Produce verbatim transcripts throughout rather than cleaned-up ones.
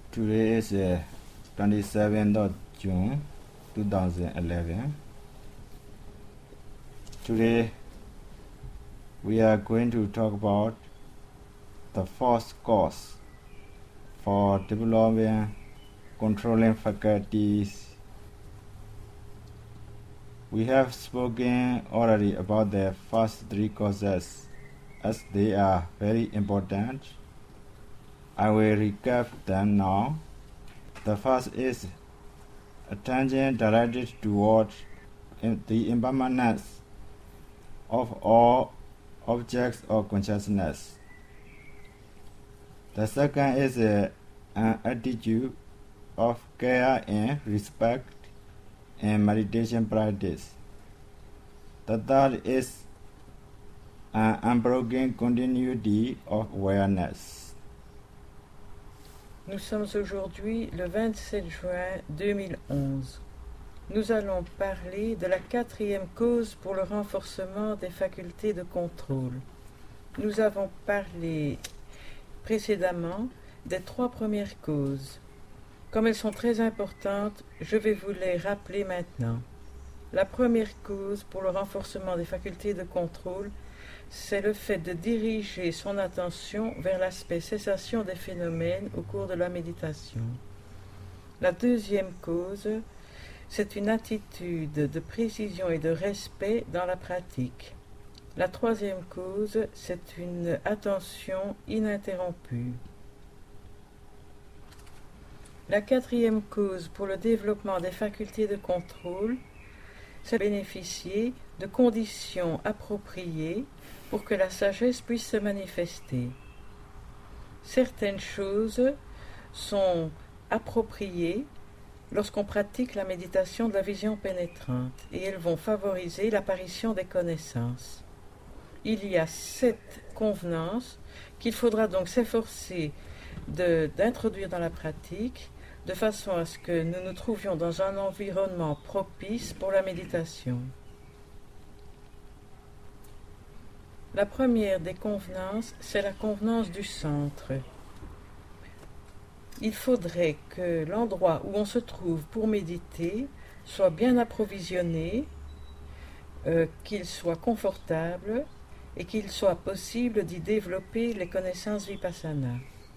Today is uh, twenty-seventh of June two thousand eleven. Today we are going to talk about the first cause for developing controlling faculties. We have spoken already about the first three causes as they are very important. I will recap them now. The first is attention directed towards the impermanence of all objects of consciousness. The second is uh, an attitude of care and respect in meditation practice. The third is an unbroken continuity of awareness. Nous sommes aujourd'hui le vingt-sept juin deux mille onze. Nous allons parler de la quatrième cause pour le renforcement des facultés de contrôle. Nous avons parlé précédemment des trois premières causes. Comme elles sont très importantes, je vais vous les rappeler maintenant. La première cause pour le renforcement des facultés de contrôle, c'est le fait de diriger son attention vers l'aspect cessation des phénomènes au cours de la méditation. La deuxième cause, c'est une attitude de précision et de respect dans la pratique. La troisième cause, c'est une attention ininterrompue. La quatrième cause pour le développement des facultés de contrôle, c'est bénéficier de conditions appropriées pour que la sagesse puisse se manifester. Certaines choses sont appropriées lorsqu'on pratique la méditation de la vision pénétrante et elles vont favoriser l'apparition des connaissances. Il y a sept convenances qu'il faudra donc s'efforcer de, d'introduire dans la pratique de façon à ce que nous nous trouvions dans un environnement propice pour la méditation. La première des convenances, c'est la convenance du centre. Il faudrait que l'endroit où on se trouve pour méditer soit bien approvisionné, euh, qu'il soit confortable et qu'il soit possible d'y développer les connaissances vipassana.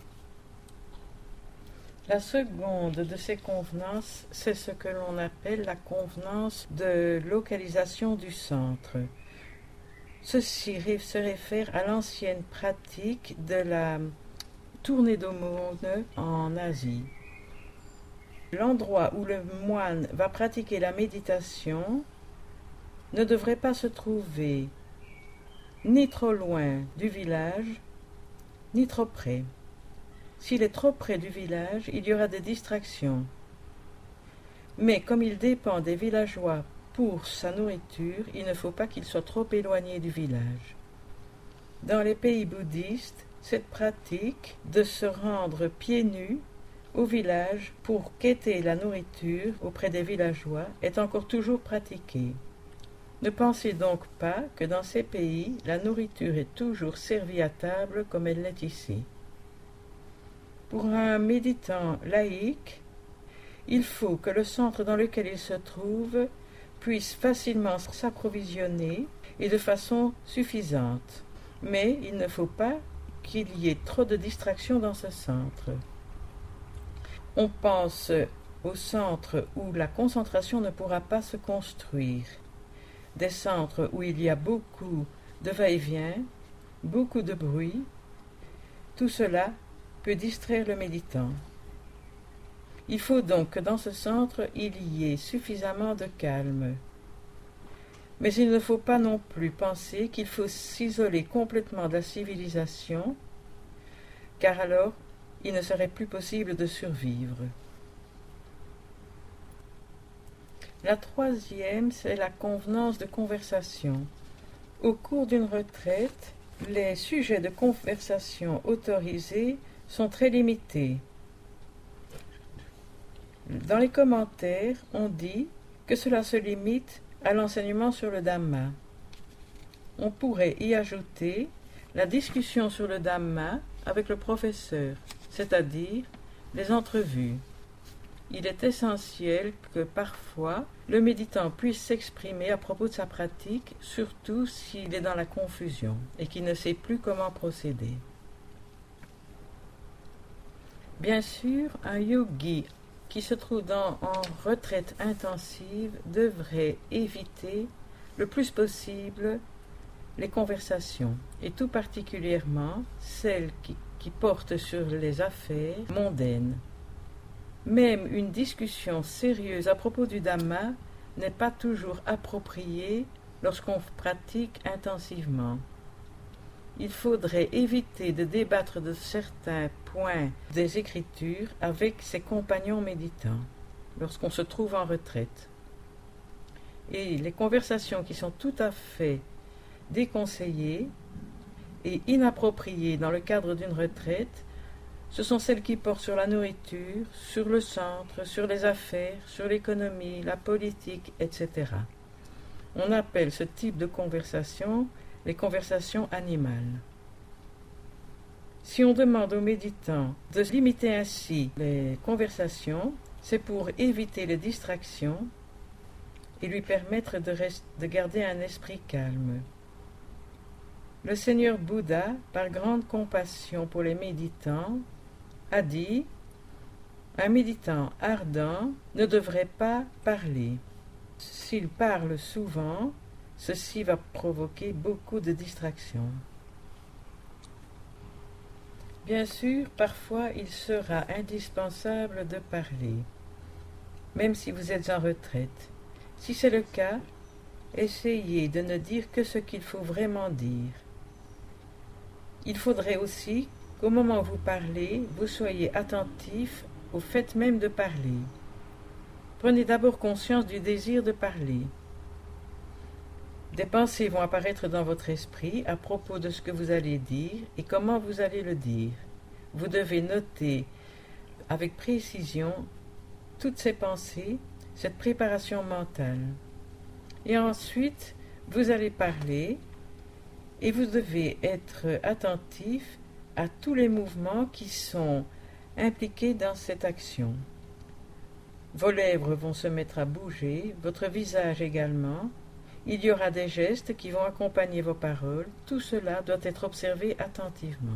La seconde de ces convenances, c'est ce que l'on appelle la convenance de localisation du centre. Ceci se réfère à l'ancienne pratique de la tournée d'aumône en Asie. L'endroit où le moine va pratiquer la méditation ne devrait pas se trouver ni trop loin du village, ni trop près. S'il est trop près du village, il y aura des distractions. Mais comme il dépend des villageois pour sa nourriture, il ne faut pas qu'il soit trop éloigné du village. Dans les pays bouddhistes, cette pratique de se rendre pieds nus au village pour quêter la nourriture auprès des villageois est encore toujours pratiquée. Ne pensez donc pas que dans ces pays, la nourriture est toujours servie à table comme elle l'est ici. Pour un méditant laïque, il faut que le centre dans lequel il se trouve puisse facilement s'approvisionner et de façon suffisante. Mais il ne faut pas qu'il y ait trop de distractions dans ce centre. On pense au centre où la concentration ne pourra pas se construire, des centres où il y a beaucoup de va-et-vient, beaucoup de bruit. Tout cela peut distraire le méditant. Il faut donc que dans ce centre, il y ait suffisamment de calme. Mais il ne faut pas non plus penser qu'il faut s'isoler complètement de la civilisation, car alors il ne serait plus possible de survivre. La troisième, c'est la convenance de conversation. Au cours d'une retraite, les sujets de conversation autorisés sont très limités. Dans les commentaires, on dit que cela se limite à l'enseignement sur le Dhamma. On pourrait y ajouter la discussion sur le Dhamma avec le professeur, c'est-à-dire les entrevues. Il est essentiel que parfois le méditant puisse s'exprimer à propos de sa pratique, surtout s'il est dans la confusion et qu'il ne sait plus comment procéder. Bien sûr, un yogi qui se trouve dans, en retraite intensive devrait éviter le plus possible les conversations, et tout particulièrement celles qui, qui portent sur les affaires mondaines. Même une discussion sérieuse à propos du Dhamma n'est pas toujours appropriée lorsqu'on pratique intensivement. Il faudrait éviter de débattre de certains points des Écritures avec ses compagnons méditants lorsqu'on se trouve en retraite. Et les conversations qui sont tout à fait déconseillées et inappropriées dans le cadre d'une retraite, ce sont celles qui portent sur la nourriture, sur le centre, sur les affaires, sur l'économie, la politique, et cetera. On appelle ce type de conversation les conversations animales. Si on demande aux méditants de limiter ainsi les conversations, c'est pour éviter les distractions et lui permettre de, rest- de garder un esprit calme. Le Seigneur Bouddha, par grande compassion pour les méditants, a dit « Un méditant ardent ne devrait pas parler. S'il parle souvent, ceci va provoquer beaucoup de distractions. » Bien sûr, parfois il sera indispensable de parler, même si vous êtes en retraite. Si c'est le cas, essayez de ne dire que ce qu'il faut vraiment dire. Il faudrait aussi qu'au moment où vous parlez, vous soyez attentif au fait même de parler. Prenez d'abord conscience du désir de parler. Des pensées vont apparaître dans votre esprit à propos de ce que vous allez dire et comment vous allez le dire. Vous devez noter avec précision toutes ces pensées, cette préparation mentale. Et ensuite, vous allez parler et vous devez être attentif à tous les mouvements qui sont impliqués dans cette action. Vos lèvres vont se mettre à bouger, votre visage également. Il y aura des gestes qui vont accompagner vos paroles. Tout cela doit être observé attentivement.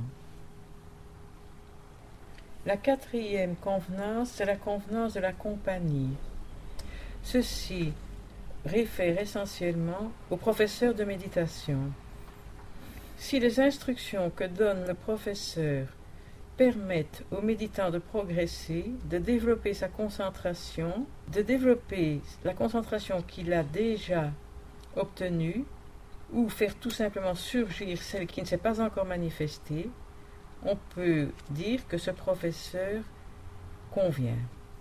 La quatrième convenance, c'est la convenance de la compagnie. Ceci réfère essentiellement au professeur de méditation. Si les instructions que donne le professeur permettent au méditant de progresser, de développer sa concentration, de développer la concentration qu'il a déjà obtenue, ou faire tout simplement surgir celle qui ne s'est pas encore manifestée, on peut dire que ce professeur convient.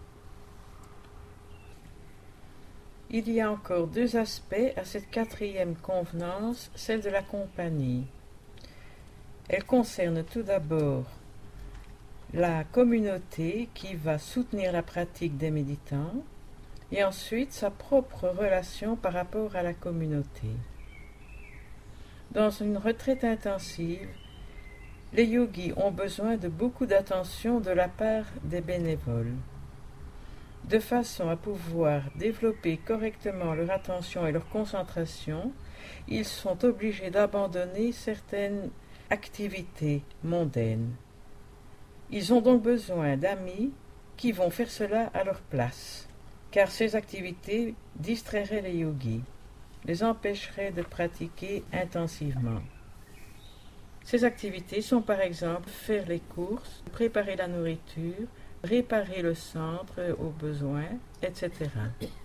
Il y a encore deux aspects à cette quatrième convenance, celle de la compagnie. Elle concerne tout d'abord la communauté qui va soutenir la pratique des méditants et ensuite sa propre relation par rapport à la communauté. Dans une retraite intensive, les yogis ont besoin de beaucoup d'attention de la part des bénévoles. De façon à pouvoir développer correctement leur attention et leur concentration, ils sont obligés d'abandonner certaines activités mondaines. Ils ont donc besoin d'amis qui vont faire cela à leur place, car ces activités distrairaient les yogis, les empêcheraient de pratiquer intensivement. Ces activités sont par exemple faire les courses, préparer la nourriture, réparer le centre aux besoins, et cetera.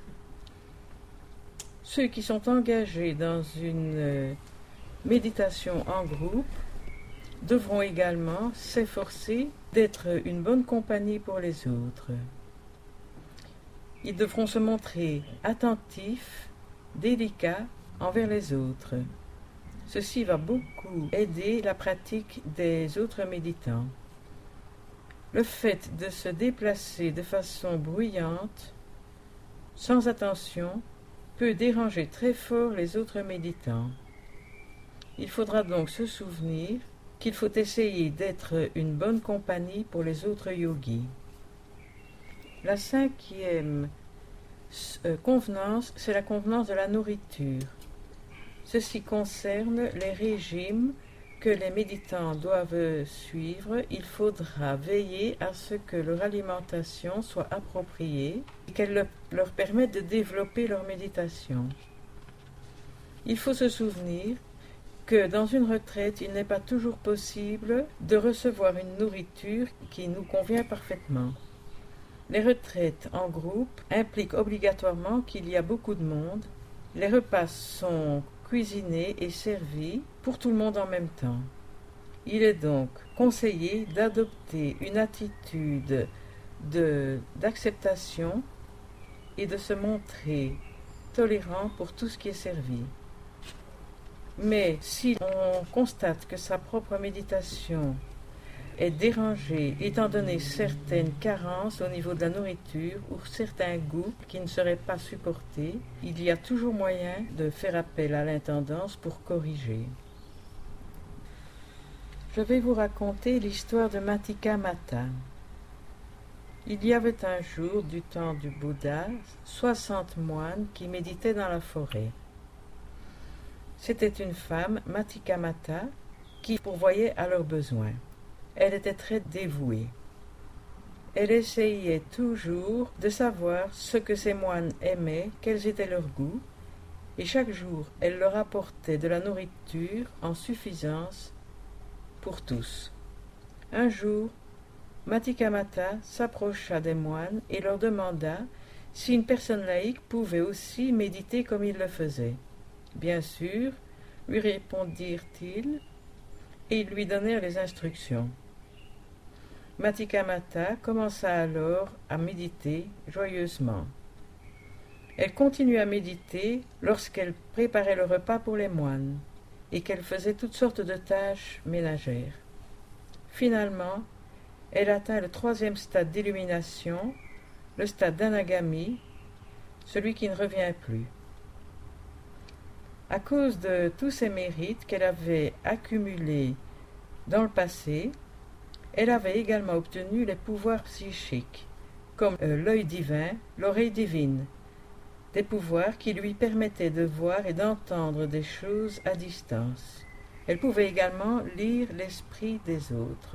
Ceux qui sont engagés dans une méditation en groupe devront également s'efforcer d'être une bonne compagnie pour les autres. Ils devront se montrer attentifs, délicats envers les autres. Ceci va beaucoup aider la pratique des autres méditants. Le fait de se déplacer de façon bruyante, sans attention, peut déranger très fort les autres méditants. Il faudra donc se souvenir qu'il faut essayer d'être une bonne compagnie pour les autres yogis. La cinquième euh, convenance, c'est la convenance de la nourriture. Ceci concerne les régimes que les méditants doivent suivre. Il faudra veiller à ce que leur alimentation soit appropriée et qu'elle leur permette de développer leur méditation. Il faut se souvenir que dans une retraite, il n'est pas toujours possible de recevoir une nourriture qui nous convient parfaitement. Les retraites en groupe impliquent obligatoirement qu'il y a beaucoup de monde. Les repas sont cuisinés et servis pour tout le monde en même temps. Il est donc conseillé d'adopter une attitude de, d'acceptation et de se montrer tolérant pour tout ce qui est servi. Mais si on constate que sa propre méditation est dérangée, étant donné certaines carences au niveau de la nourriture ou certains goûts qui ne seraient pas supportés, il y a toujours moyen de faire appel à l'intendance pour corriger. Je vais vous raconter l'histoire de Matika Mata. Il y avait un jour, du temps du Bouddha, soixante moines qui méditaient dans la forêt. C'était une femme, Matika Mata, qui pourvoyait à leurs besoins. Elle était très dévouée. Elle essayait toujours de savoir ce que ces moines aimaient, quels étaient leurs goûts, et chaque jour elle leur apportait de la nourriture en suffisance pour tous. Un jour, Matika Mata s'approcha des moines et leur demanda si une personne laïque pouvait aussi méditer comme il le faisait. Bien sûr, lui répondirent-ils, et ils lui donnèrent les instructions. Matika Mata commença alors à méditer joyeusement. Elle continuait à méditer lorsqu'elle préparait le repas pour les moines et qu'elle faisait toutes sortes de tâches ménagères. Finalement, elle atteint le troisième stade d'illumination, le stade d'Anagami, celui qui ne revient plus. À cause de tous ces mérites qu'elle avait accumulés dans le passé, elle avait également obtenu les pouvoirs psychiques, comme euh, l'œil divin, l'oreille divine, des pouvoirs qui lui permettaient de voir et d'entendre des choses à distance. Elle pouvait également lire l'esprit des autres.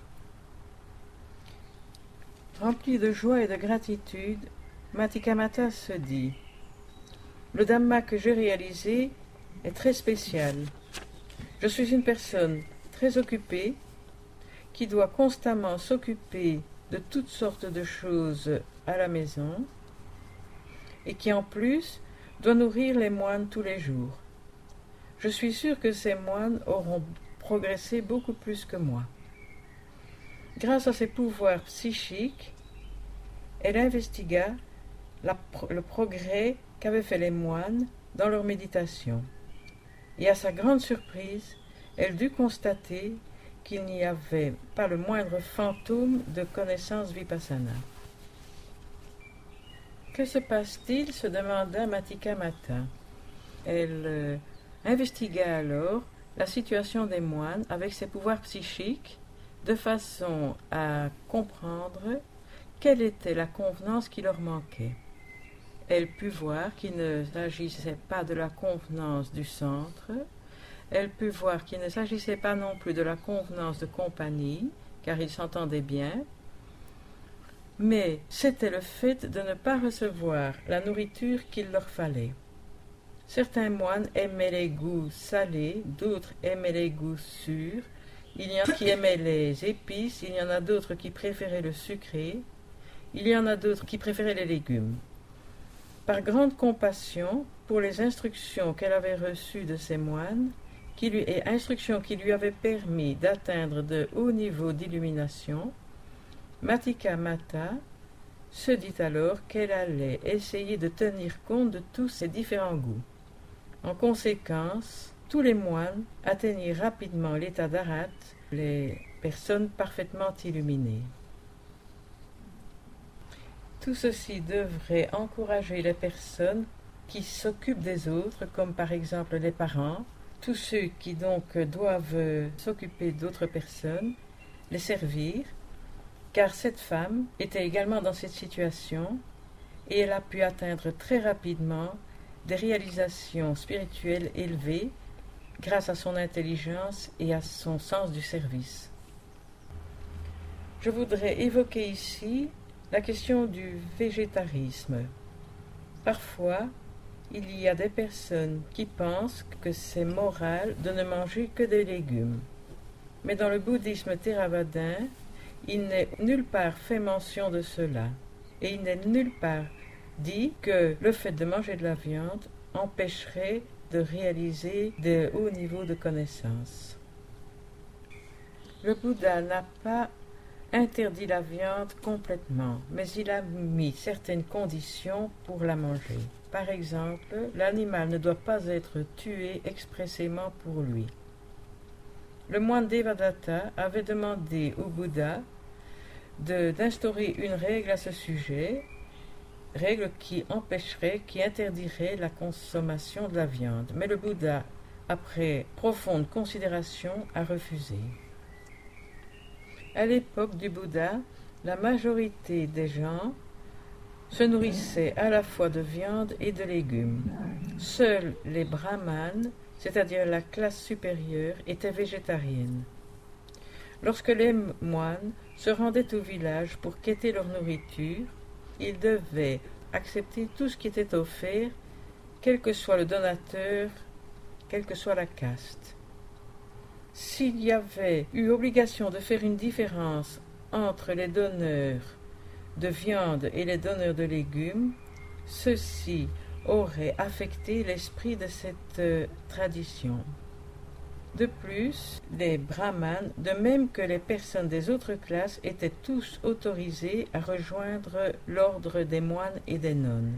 Remplie de joie et de gratitude, Matika Mata se dit « Le Dhamma que j'ai réalisé est très spécial. Je suis une personne très occupée qui doit constamment s'occuper de toutes sortes de choses à la maison et qui en plus doit nourrir les moines tous les jours. Je suis sûre que ces moines auront progressé beaucoup plus que moi. » Grâce à ses pouvoirs psychiques, elle investigua la, le progrès qu'avaient fait les moines dans leur méditation. Et à sa grande surprise, elle dut constater qu'il n'y avait pas le moindre fantôme de connaissance vipassana. Que se passe-t-il se demanda Matika Mata. Elle euh, investigua alors la situation des moines avec ses pouvoirs psychiques de façon à comprendre quelle était la convenance qui leur manquait. Elle put voir qu'il ne s'agissait pas de la convenance du centre, elle put voir qu'il ne s'agissait pas non plus de la convenance de compagnie, car ils s'entendaient bien, mais c'était le fait de ne pas recevoir la nourriture qu'il leur fallait. Certains moines aimaient les goûts salés, d'autres aimaient les goûts sûrs, il y en a qui aimaient les épices, il y en a d'autres qui préféraient le sucré, il y en a d'autres qui préféraient les légumes. Par grande compassion pour les instructions qu'elle avait reçues de ces moines, qui lui, et instructions qui lui avaient permis d'atteindre de hauts niveaux d'illumination, Matika Mata se dit alors qu'elle allait essayer de tenir compte de tous ces différents goûts. En conséquence, tous les moines atteignirent rapidement l'état d'Arhat, les personnes parfaitement illuminées. Tout ceci devrait encourager les personnes qui s'occupent des autres, comme par exemple les parents, tous ceux qui donc doivent s'occuper d'autres personnes, les servir, car cette femme était également dans cette situation et elle a pu atteindre très rapidement des réalisations spirituelles élevées grâce à son intelligence et à son sens du service. Je voudrais évoquer ici la question du végétarisme. Parfois, il y a des personnes qui pensent que c'est moral de ne manger que des légumes. Mais dans le bouddhisme théravadin, il n'est nulle part fait mention de cela. Et il n'est nulle part dit que le fait de manger de la viande empêcherait de réaliser de hauts niveaux de connaissance. Le Bouddha n'a pas interdit la viande complètement, mais il a mis certaines conditions pour la manger. Par exemple, l'animal ne doit pas être tué expressément pour lui. Le moine Devadatta avait demandé au Bouddha de, d'instaurer une règle à ce sujet, règle qui empêcherait, qui interdirait la consommation de la viande. Mais le Bouddha, après profonde considération, a refusé. À l'époque du Bouddha, la majorité des gens se nourrissaient à la fois de viande et de légumes. Seuls les brahmanes, c'est-à-dire la classe supérieure, étaient végétariennes. Lorsque les moines se rendaient au village pour quêter leur nourriture, ils devaient accepter tout ce qui était offert, quel que soit le donateur, quelle que soit la caste. S'il y avait eu obligation de faire une différence entre les donneurs de viande et les donneurs de légumes, ceci aurait affecté l'esprit de cette euh, tradition. De plus, les brahmanes, de même que les personnes des autres classes, étaient tous autorisés à rejoindre l'ordre des moines et des nonnes.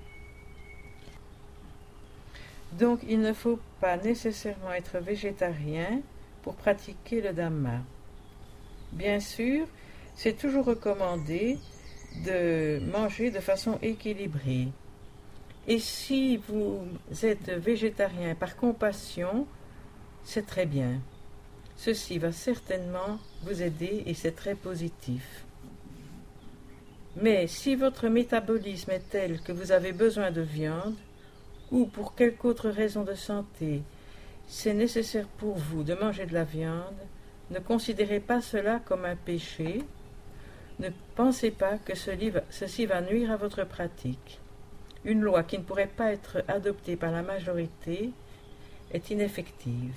Donc il ne faut pas nécessairement être végétarien pour pratiquer le Dhamma. Bien sûr, c'est toujours recommandé de manger de façon équilibrée. Et si vous êtes végétarien par compassion, c'est très bien. Ceci va certainement vous aider et c'est très positif. Mais si votre métabolisme est tel que vous avez besoin de viande, ou pour quelque autre raison de santé, c'est nécessaire pour vous de manger de la viande, ne considérez pas cela comme un péché, ne pensez pas que ceci va nuire à votre pratique. Une loi qui ne pourrait pas être adoptée par la majorité est ineffective.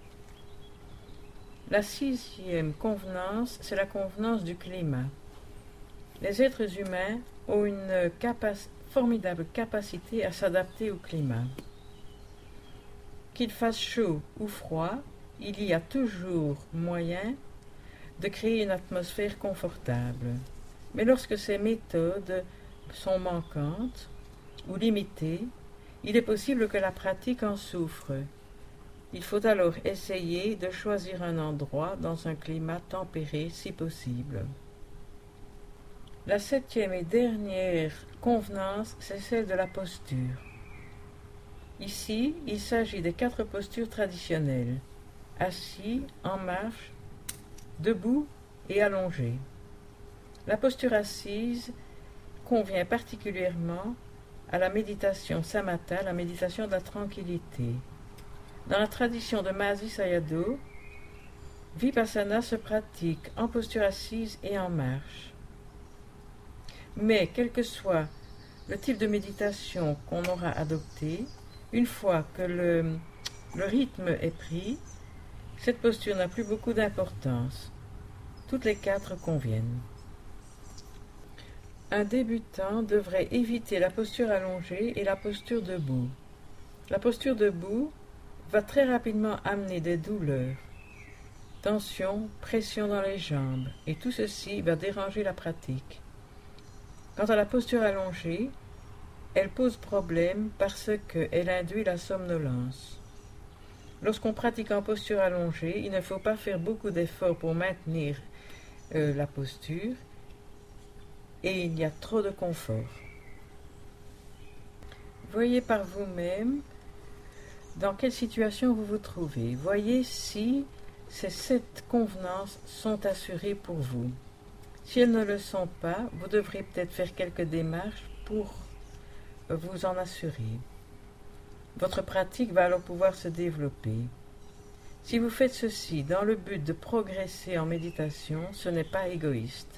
La sixième convenance, c'est la convenance du climat. Les êtres humains ont une capac- formidable capacité à s'adapter au climat. Qu'il fasse chaud ou froid, il y a toujours moyen de créer une atmosphère confortable. Mais lorsque ces méthodes sont manquantes ou limitées, il est possible que la pratique en souffre. Il faut alors essayer de choisir un endroit dans un climat tempéré si possible. La septième et dernière convenance, c'est celle de la posture. Ici, il s'agit des quatre postures traditionnelles: assis, en marche, debout et allongé. La posture assise convient particulièrement à la méditation samatha, la méditation de la tranquillité. Dans la tradition de Mahasi Sayadaw, Vipassana se pratique en posture assise et en marche. Mais quel que soit le type de méditation qu'on aura adopté, une fois que le, le rythme est pris, cette posture n'a plus beaucoup d'importance. Toutes les quatre conviennent. Un débutant devrait éviter la posture allongée et la posture debout. La posture debout va très rapidement amener des douleurs, tension, pression dans les jambes, et tout ceci va déranger la pratique. Quant à la posture allongée, elle pose problème parce qu'elle induit la somnolence. Lorsqu'on pratique en posture allongée, il ne faut pas faire beaucoup d'efforts pour maintenir euh, la posture, et il y a trop de confort. Voyez par vous-même dans quelle situation vous vous trouvez. Voyez si ces sept convenances sont assurées pour vous. Si elles ne le sont pas, vous devrez peut-être faire quelques démarches pour vous en assurer. Votre pratique va alors pouvoir se développer. Si vous faites ceci dans le but de progresser en méditation, ce n'est pas égoïste.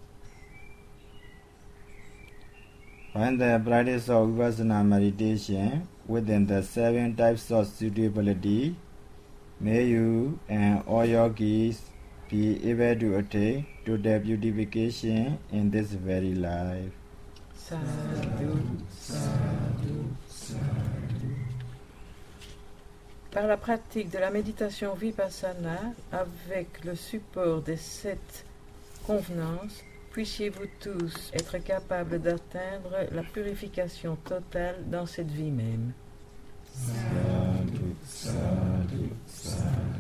When the practice of Vipassana meditation within the seven types of suitability, may you and all yogis be able to attain to the beautification in this very life. Sadhu, sadhu, sadhu. Par la pratique de la méditation Vipassana, avec le support des sept convenances, puissiez-vous tous être capables d'atteindre la purification totale dans cette vie même. Sadhu, sadhu, sadhu.